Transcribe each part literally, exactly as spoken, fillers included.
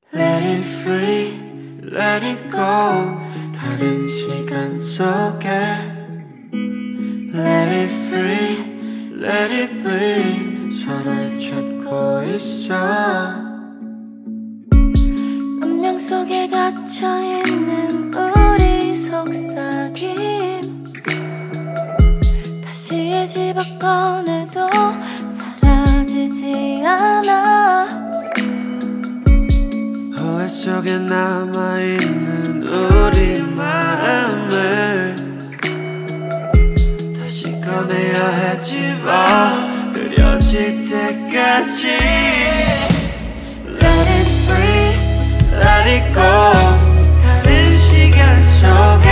Let it free, let it go. 다른 시간 속에 Let it free, let it bleed. 서로를 찾고 있어. 운명 속에 갇혀있는 우리 속삭임 다시 집어 꺼내도 사라지지 않아. 후회 속에 남아있는 우리 마음을 다시 꺼내야 해지만 흐려질 때까지 Let it free, Let it go. 다른 시간 속에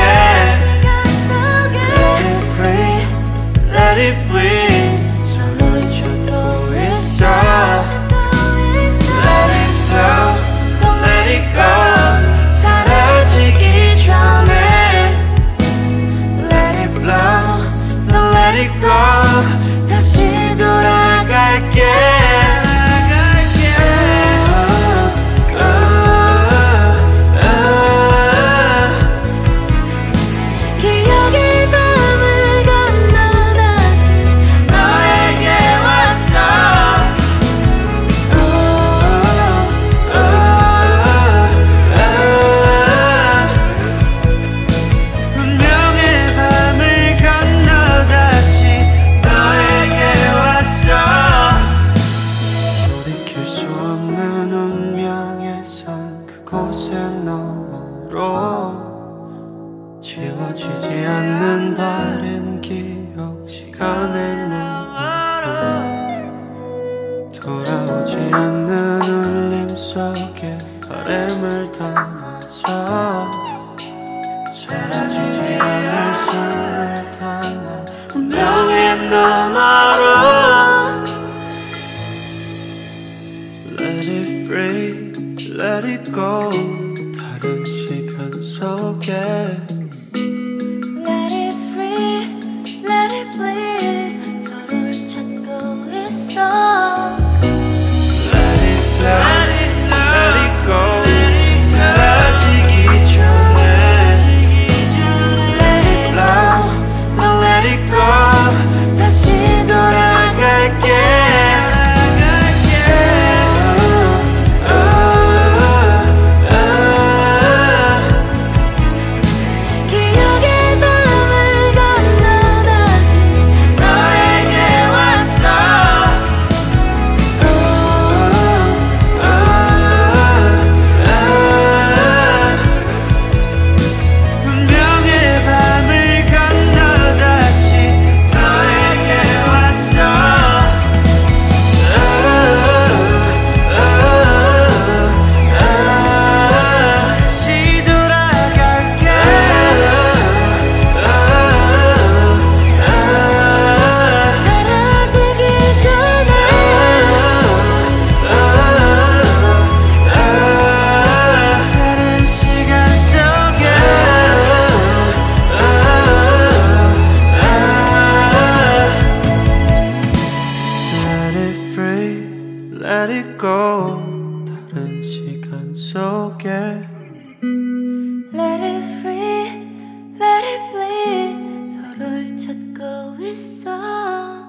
let it free, Let it bleed. 서로를 찾고 있어. Let it flow, Don't let it go. 사라지기 전에 let it blow, Don't let it go. 다시 돌아갈게. 기억의 밤을 건너 다시 너에게 왔어. 운명의 밤을 건너 다시 너에게 왔어. 돌이킬 수 없는 운명의 선 그곳의 너머로 지워지지 않는 바른 기억 시간의 너머로 돌아오지 않는 울림 속에 바람을 담아서 사라지지 않을 손을 담아 운명의 너머로 Let it free, let it go. 다른 시간 속에 Let it free, let it bleed. 서로를 찾고 있어. Let it flow, let it go. 사라지기 전에 Let it blow, Don't let it go. 다시 돌아갈게. 기억의 밤을 건너 다시 너에게 왔어. 운명의 밤을 건너 다시 너에게 왔어. 다시 돌아갈게. 사라지기 전에 다른 시간 속에 Let it free, let it go. 다른 시간 속에 Let it free, let it bleed. 서로를 찾고 있어.